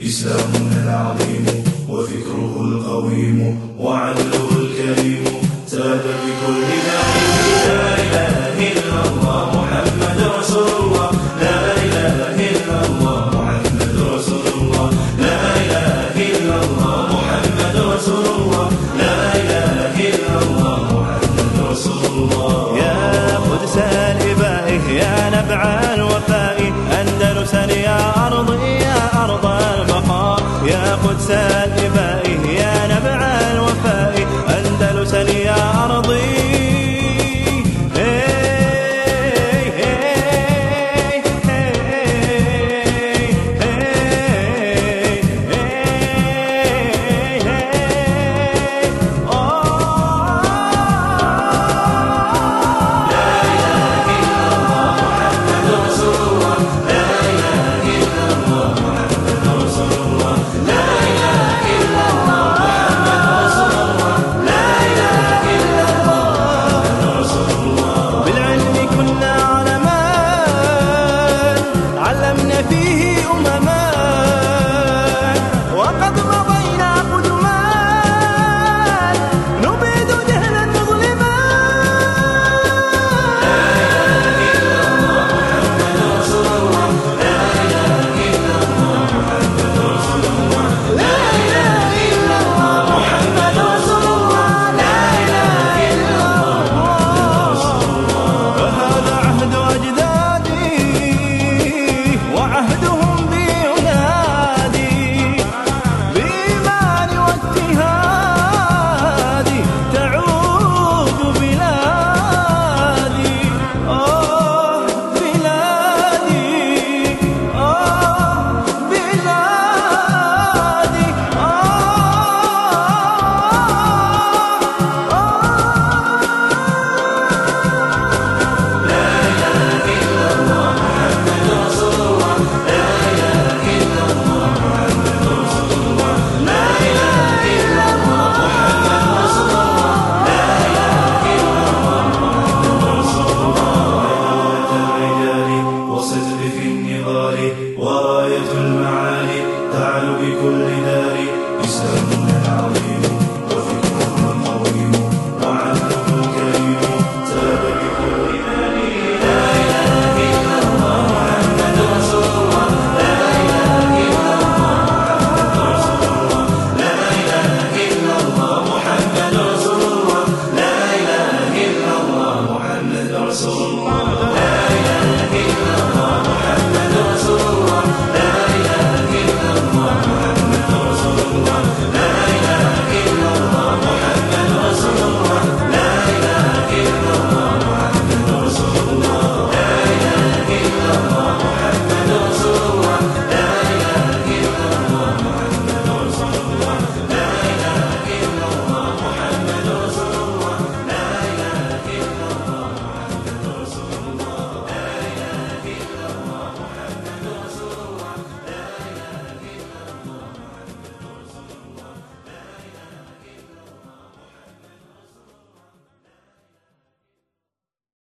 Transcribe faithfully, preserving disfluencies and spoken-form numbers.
إسلامنا العظيم وفكره القويم وعدله الكريم ساد بكل ناحية. لا إله إلا الله محمد رسول الله، لا إله إلا الله محمد رسول الله، لا إله إلا الله محمد رسول الله، لا إله إلا الله محمد رسول الله. يا قدس الإباء يا نبع الوفاء أندلسا يا أرضي يا أرض البقاء. يا قدس الإباء يا نبع الوفاء أندلسا يا أرضي. وراية المعالي تعلو بكل